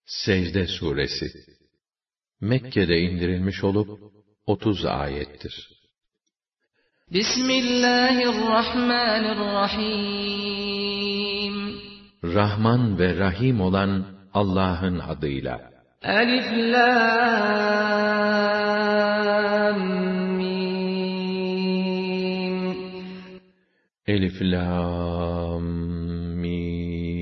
Secde Suresi Mekke'de indirilmiş olup 30 ayettir. Bismillahirrahmanirrahim. Rahman ve Rahim olan Allah'ın adıyla. Elif Lam Mim. Elif Lam Mim.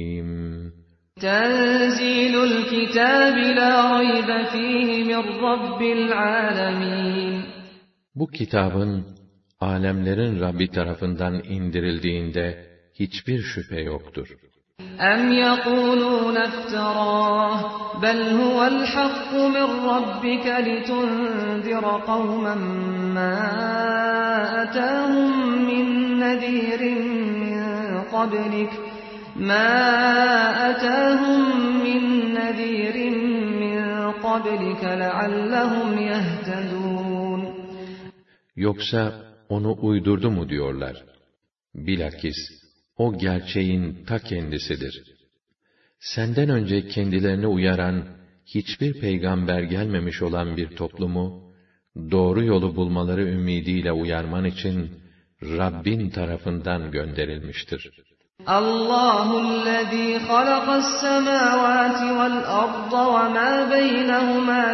Tenzilul kitabi la raybe fihi min Rabbil alemin. Bu kitabın alemlerin Rabbi tarafından indirildiğinde hiçbir şüphe yoktur. Em yekulun iftirah bel huvel hakku min rabbike litundira kavmen ma atahum min nedirin min qablik ma atahum min nedirin min qablike leallehum yehtedun. Yoksa onu uydurdu mu diyorlar. Bilakis o gerçeğin ta kendisidir. Senden önce kendilerini uyaran hiçbir peygamber gelmemiş olan bir toplumu doğru yolu bulmaları ümidiyle uyarman için Rabbin tarafından gönderilmiştir. Allahu'llezî halaqas-semâvâti vel-arda ve mâ beynehumâ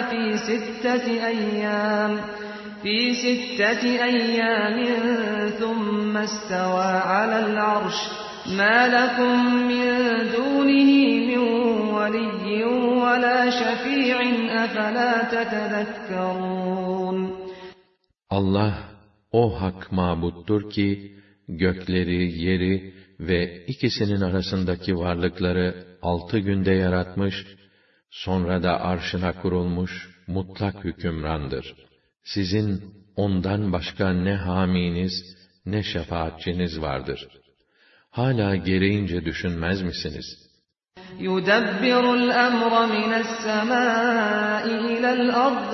في 6 أيام ثم استوى على العرش ما لكم من دونه من ولي ولا شفيع أفلا تتذكرون. Allah o hak mabuttur ki gökleri, yeri ve ikisinin arasındaki varlıkları 6 günde yaratmış, sonra da arşına kurulmuş mutlak hükümrandır. Sizin ondan başka ne haminiz, ne şefaatçiniz vardır. Hala gereğince düşünmez misiniz? يُدَبِّرُ الْأَمْرَ مِنَ السَّمَاءِ إِلَى الْأَرْضِ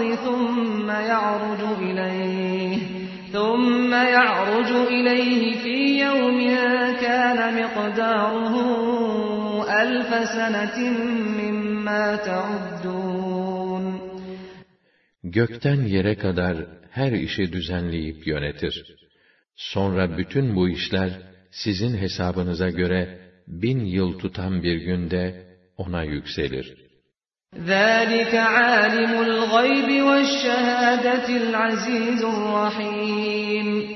ثُمَّ يَعْرُجُ إِلَيْهِ فِي يَوْمٍ كَانَ مِقْدَارُهُ 1000 سَنَةٍ مِّمَّا تَعُدُّونَ. Gökten yere kadar her işi düzenleyip yönetir. Sonra bütün bu işler sizin hesabınıza göre 1000 yıl tutan bir günde ona yükselir. ذَٰلِكَ عَالِمُ الْغَيْبِ وَالشَّهَادَةِ الْعَزِيزُ الرَّحِيمُ.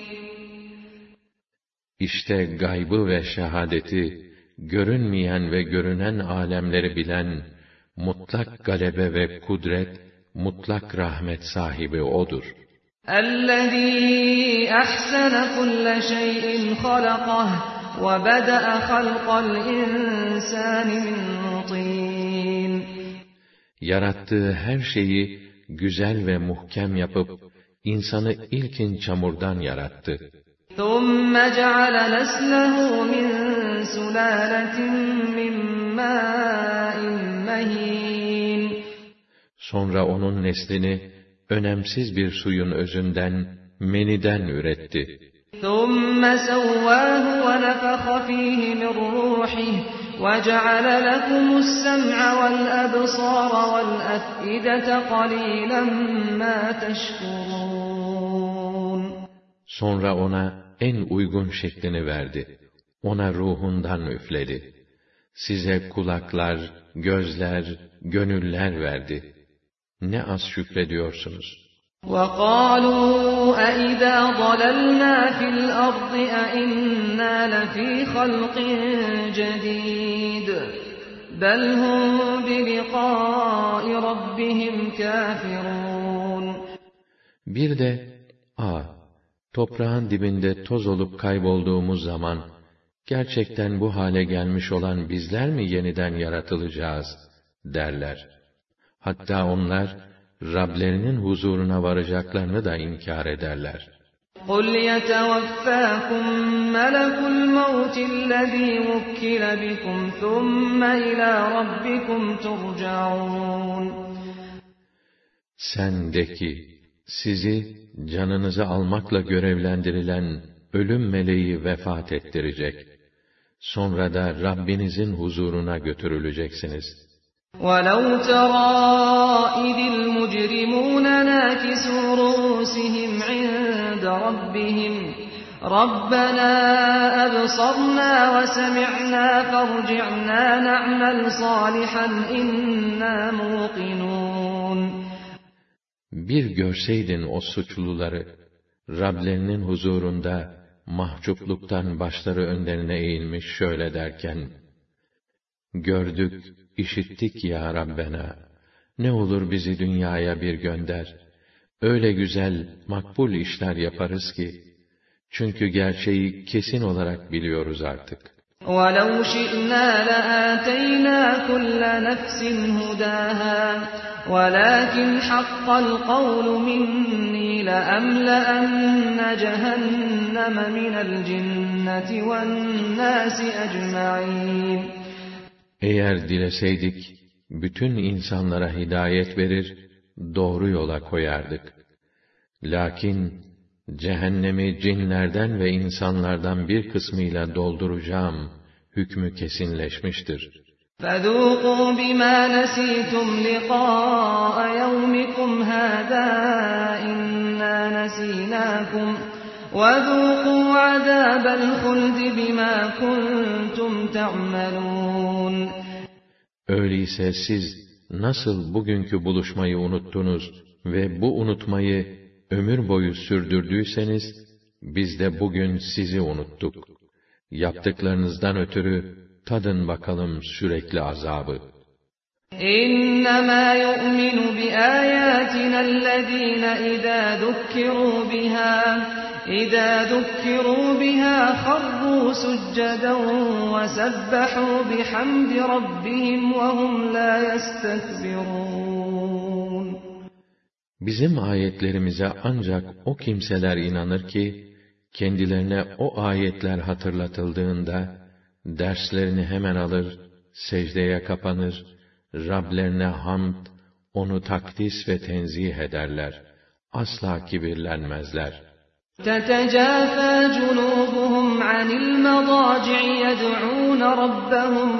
İşte gaybı ve şehadeti, görünmeyen ve görünen alemleri bilen, mutlak galebe ve kudret, mutlak rahmet sahibi O'dur. اَلَّذ۪ي اَحْسَنَ كُلَّ شَيْءٍ خَلَقَهُ وَبَدَأَ خَلْقَ الْاِنْسَانِ مِنْ طِينٍ. Yarattığı her şeyi güzel ve muhkem yapıp, insanı ilkin çamurdan yarattı. ثُمَّ جَعَلَ نَسْلَهُ مِنْ سُلَالَةٍ مِّنْ مَاءٍ مَّهِينٍ. Sonra onun neslini önemsiz bir suyun özünden, meniden üretti. ثُمَّ سَوَّاهُ وَنَفَخَ فِيهِ مِنْ رُوحِهِ وَجَعَلَ لَكُمُ السَّمْعَ وَالْأَبْصَارَ وَالْأَفْئِدَةَ قَلِيلًا مَا تَشْكُرُونَ. Sonra ona en uygun şeklini verdi. Ona ruhundan üfledi. Size kulaklar, gözler, gönüller verdi. Ne az şükrediyorsunuz. وَقَالُوا أَإِذَا ضَلَلْنَا فِي الْأَرْضِ أَإِنَّا لَفِي خَلْقٍ جَدِيدٍ بَلْ هُمْ بِلِقَاءِ رَبِّهِمْ كَافِرُونَ. Bir de, toprağın dibinde toz olup kaybolduğumuz zaman, gerçekten bu hale gelmiş olan bizler mi yeniden yaratılacağız, derler. Hatta onlar, Rablerinin huzuruna varacaklarını da inkar ederler. قُلْ يَتَوَفَّاكُمْ مَلَكُ الْمَوْتِ الَّذ۪ي وُكِّلَ بِكُمْ ثُمَّ إِلَى رَبِّكُمْ تُرْجَعُونَ. Sen de ki, sizi canınızı almakla görevlendirilen ölüm meleği vefat ettirecek. Sonra da Rabbinizin huzuruna götürüleceksiniz. وَلَوْ تَرَى إِذِ الْمُجْرِمُونَ نَاكِسُو رُءُوسِهِمْ عِندَ رَبِّهِمْ رَبَّنَا أَبْصَرْنَا وَسَمِعْنَا فَارْجِعْنَا نَعْمَلْ صَالِحًا إِنَّا مُوقِنُونَ. Bir görseydin o suçluları, Rablerinin huzurunda mahcupluktan başları önlerine eğilmiş şöyle derken: gördük, işittik ya Rabbena, ne olur bizi dünyaya bir gönder. Öyle güzel, makbul işler yaparız ki, çünkü gerçeği kesin olarak biliyoruz artık. وَلَوْ شِئْنَا لَآتَيْنَا كُلَّ نَفْسٍ هُدَاهَا وَلَكِنْ حَقَّ الْقَوْلُ مِنِّي لَأَمْلَأَنَّ جَهَنَّمَ مِنَ الْجِنَّةِ وَالنَّاسِ أَجْمَعِينَ. Eğer dileseydik, bütün insanlara hidayet verir, doğru yola koyardık. Lakin, cehennemi cinlerden ve insanlardan bir kısmıyla dolduracağım hükmü kesinleşmiştir. فَذُوقُوا بِمَا نَسِيتُمْ لِقَاءَ يَوْمِكُمْ هَذَا إِنَّا نَسِينَاكُمْ وَذُوقُوا عَذَابَ الْخُلْدِ بِمَا كُنتُمْ تَعْمَلُونَ. Öyleyse siz nasıl bugünkü buluşmayı unuttunuz ve bu unutmayı ömür boyu sürdürdüyseniz, biz de bugün sizi unuttuk. Yaptıklarınızdan ötürü tadın bakalım sürekli azabı. İnnemâ yu'minu biâyâtina ellezîne idâ dukkirû bihâ kharrû succeden ve sebbehû bihamdi rabbihim ve hum lâ yestekbirûn. Bizim ayetlerimize ancak o kimseler inanır ki, kendilerine o ayetler hatırlatıldığında, derslerini hemen alır, secdeye kapanır, Rablerine hamd, onu takdis ve tenzih ederler. Asla kibirlenmezler. تَتَجَافَى جُنُوبُهُمْ عَنِ الْمَضَاجِعِ يَدْعُونَ رَبَّهُمْ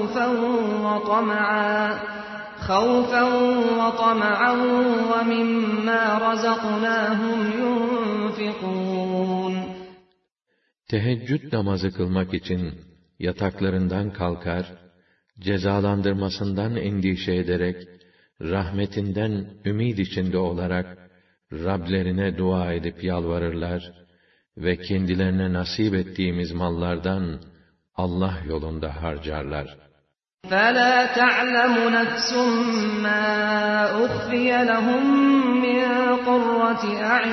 خَوْفًا وَطَمَعًا وَمِمَّا رَزَقْنَاهُمْ يُنْفِقُونَ. Teheccüd namazı kılmak için yataklarından kalkar, cezalandırmasından endişe ederek, rahmetinden ümid içinde olarak, Rablerine dua edip yalvarırlar ve kendilerine nasip ettiğimiz mallardan Allah yolunda harcarlar. فَلَا تَعْلَمُ نَفْسٌ مَّا أُخْفِيَ لَهُم مِّن قُرَّةِ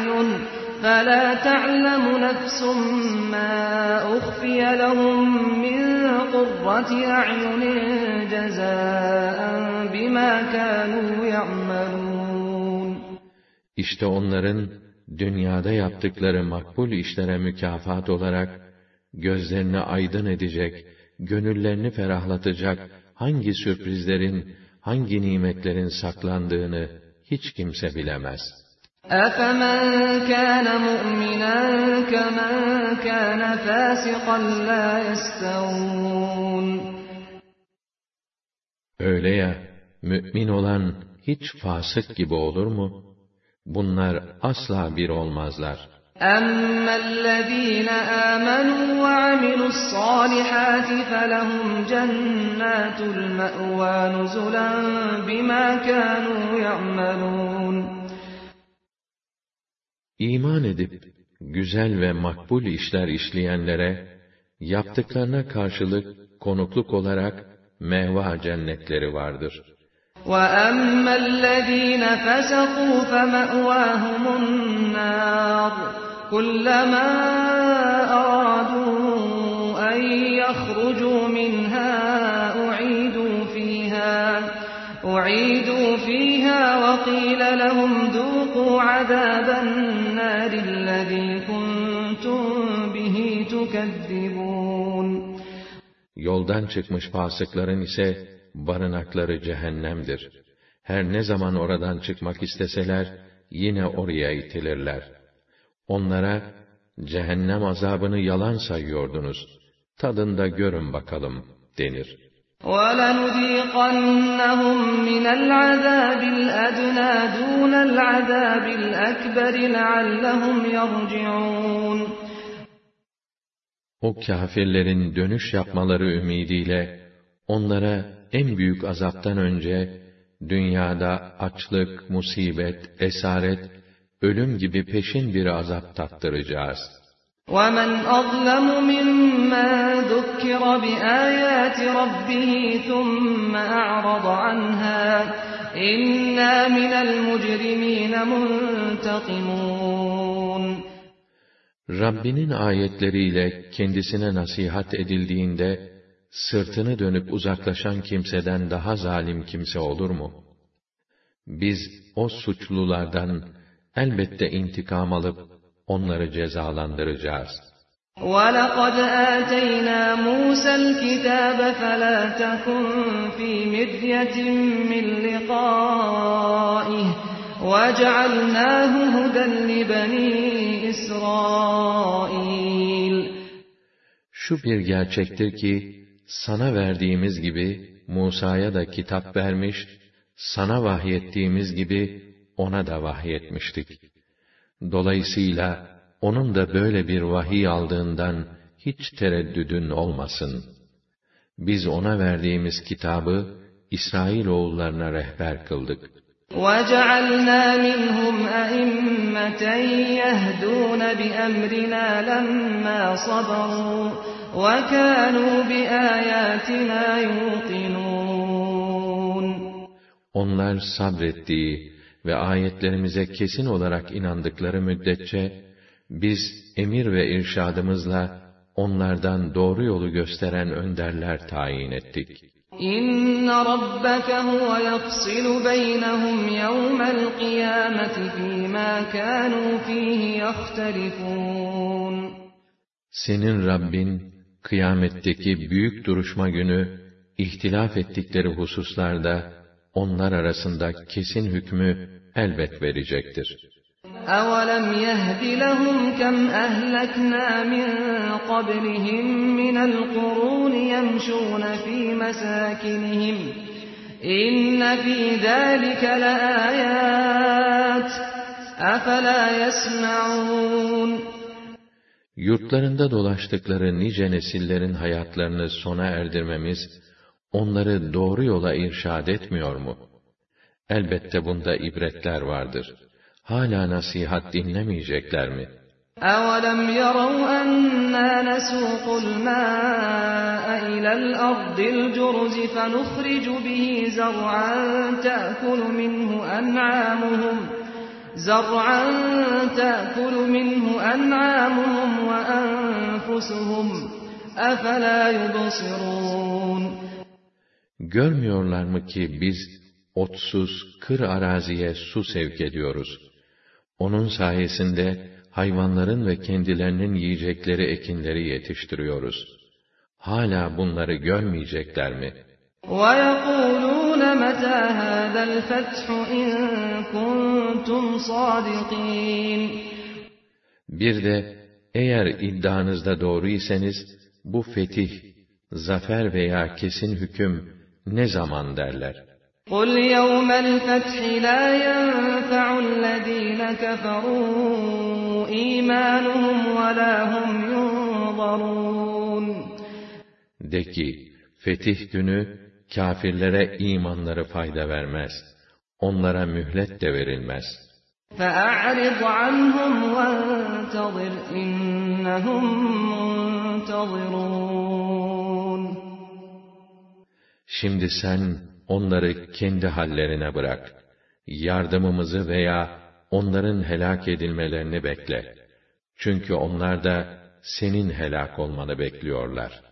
أَعْيُنٍ جَزَاءً بِمَا كَانُوا يَعْمَلُونَ. İşte onların dünyada yaptıkları makbul işlere mükafat olarak, gözlerini aydın edecek, gönüllerini ferahlatacak hangi sürprizlerin, hangi nimetlerin saklandığını hiç kimse bilemez. أَفَمَنْ كَانَ مُؤْمِنًا كَمَنْ كَانَ فَاسِقًا لَا يَسْتَوُونَ. Öyle ya, mümin olan hiç fasık gibi olur mu? Bunlar asla bir olmazlar. أَمَّا الَّذ۪ينَ آمَنُوا وَعَمِلُوا الصَّالِحَاتِ فَلَهُمْ جَنَّاتُ الْمَأْوَى نُزُلًا بِمَا كَانُوا يَعْمَلُونَ. İman edip, güzel ve makbul işler işleyenlere, yaptıklarına karşılık, konukluk olarak, mehva cennetleri vardır. وَأَمَّا الَّذ۪ينَ فَسَقُوا فَمَأْوَاهُمُ النَّارُ كُلَّمَا أَرَادُوا أَنْ يَخْرُجُوا مِنْهَا أُعِيدُوا فِيهَا وَقِيلَ لَهُمْ ذُوقُوا عَذَابَ النَّارِ الَّذ۪ي كُنْتُمْ بِهِ تُكَذِّبُونَ. Yoldan çıkmış fasıkların ise barınakları cehennemdir. Her ne zaman oradan çıkmak isteseler, yine oraya itilirler. Onlara, cehennem azabını yalan sayıyordunuz, tadında görün bakalım denir. وَلَنُذِيقَنَّهُمْ مِنَ الْعَذَابِ الْأَدْنَى دُونَ الْعَذَابِ الْأَكْبَرِ لَعَلَّهُمْ يَرْجِعُونَ O kâfirlerin dönüş yapmaları ümidiyle onlara en büyük azaptan önce dünyada açlık, musibet, esaret, ölüm gibi peşin bir azap tattıracağız. وَمَنْ أَظْلَمُ مِمَّنْ ذُكِّرَ بِآيَاتِ رَبِّهِ ثُمَّ أَعْرَضَ عَنْهَا إِنَّا مِنَ الْمُجْرِمِينَ مُنْتَقِمُونَ Rabbinin ayetleriyle kendisine nasihat edildiğinde, sırtını dönüp uzaklaşan kimseden daha zalim kimse olur mu? Biz o suçlulardan elbette intikam alıp, onları cezalandıracağız. وَلَقَدْ آتَيْنَا مُوسَى الْكِتَابَ فَلَا تَكُنْ فِي مِرْيَةٍ مِّن لِقَائِهِ وَجَعَلْنَاهُ هُدًى لِبَنِي إِسْرَائِيلَ Şu bir gerçektir ki, sana verdiğimiz gibi Musa'ya da kitap vermiş, sana vahyettiğimiz gibi ona da vahyetmiştik. Dolayısıyla onun da böyle bir vahiy aldığından hiç tereddüdün olmasın. Biz ona verdiğimiz kitabı İsrailoğullarına rehber kıldık. وَجَعَلْنَا مِنْهُمْ أَئِمَّةً يَهْدُونَ بِأَمْرِنَا لَمَّا صَبَرُوا وَكَانُوا بِآيَاتِنَا يُوقِنُونَ Onlar sabrettiği ve ayetlerimize kesin olarak inandıkları müddetçe, biz emir ve irşadımızla onlardan doğru yolu gösteren önderler tayin ettik. İnne rabbeke huve yafsilu beynehum yevmel kıyameti fîmâ kânû fîhî yahtelifûn. Senin Rabbin, kıyametteki büyük duruşma günü, ihtilaf ettikleri hususlarda, onlar arasında kesin hükmü elbet verecektir. أَوَلَمْ يَهْدِ لَهُمْ كَمْ أَهْلَكْنَا مِنْ قَبْلِهِمْ مِنَ الْقُرُونِ يَمْشُونَ فِي مَسَاكِنِهِمْ إِنَّ فِي ذَلِكَ لَآيَاتٍ أَفَلَا يَسْمَعُونَ Yurtlarında dolaştıkları nice nesillerin hayatlarını sona erdirmemiz, onları doğru yola irşad etmiyor mu? Elbette bunda ibretler vardır. Hala nasihat dinlemeyecekler mi? أَوَلَمْ يَرَوْا أَنَّا نَسُوقُ الْمَاءَ إِلَى الْأَرْضِ الْجُرُزِ فَنُخْرِجُ بِهِ زَرْعًا تَأْكُلُ مِنْهُ أَنْعَامُهُمْ وَأَنْفُسُهُمْ أَفَلَا يُبْصِرُونَ Görmüyorlar mı ki biz otsuz, kır araziye su sevk ediyoruz. Onun sayesinde hayvanların ve kendilerinin yiyecekleri ekinleri yetiştiriyoruz. Hala bunları görmeyecekler mi? وَيَقُولُونَ مَتَى هَذَا الْفَتْحُ إِن كُنتُمْ صَادِقِينَ Bir de eğer iddianızda doğruysanız bu fetih, zafer veya kesin hüküm ne zaman derler? قُلْ يَوْمَ الْفَتْحِ لَا يَنفَعُ الَّذ۪ينَ كَفَرُوا إِيمَانُهُمْ وَلَا هُمْ يُنظَرُونَ De ki, fetih günü kâfirlere imanları fayda vermez. Onlara mühlet de verilmez. فَأَعْرِضْ عَنْهُمْ وَانْتَظِرْ إِنَّهُمْ مُنْتَظِرُونَ Şimdi sen onları kendi hallerine bırak. Yardımımızı veya onların helak edilmelerini bekle. Çünkü onlar da senin helak olmanı bekliyorlar.